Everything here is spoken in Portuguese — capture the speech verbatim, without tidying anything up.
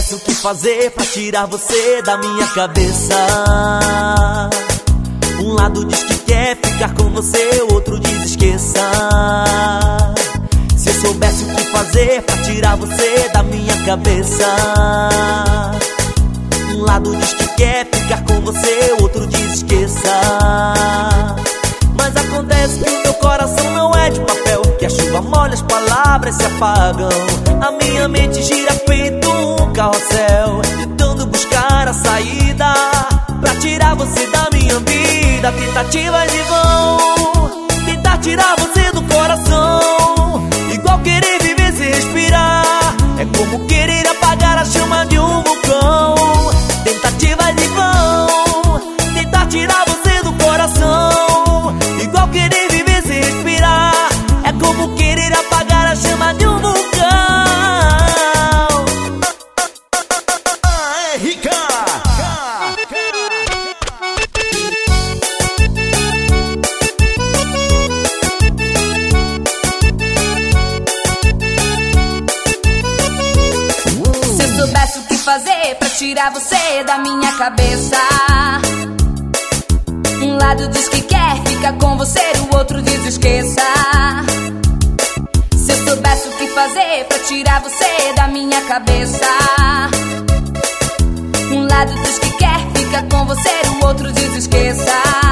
soubesse o que fazer pra tirar você da minha cabeça. Um lado diz que quer ficar com você, o outro diz esqueça. Se eu soubesse o que fazer pra tirar você da minha cabeça. Um lado diz que quer ficar com você, o outro diz esqueça. Mas acontece que o meu coração não é de papel, que a chuva molha, as palavras se apagam. A minha mente gira feito um carrossel, tentando buscar a saída pra tirar você da minha vida. Tentativas em vão, tentar tirar você do coração, igual querer viver sem respirar. É como querer apagar a chama de um vulcão. Tentativas em vão, tentar tirar você do coração, igual querer viver sem respirar. É como querer apagar a chama de um vulcão. É rica! Se eu soubesse o que fazer pra tirar você da minha cabeça. Um lado diz que quer ficar com você, o outro diz esqueça. Se eu soubesse o que fazer pra tirar você da minha cabeça. Um lado diz que quer ficar com você, o outro diz esqueça.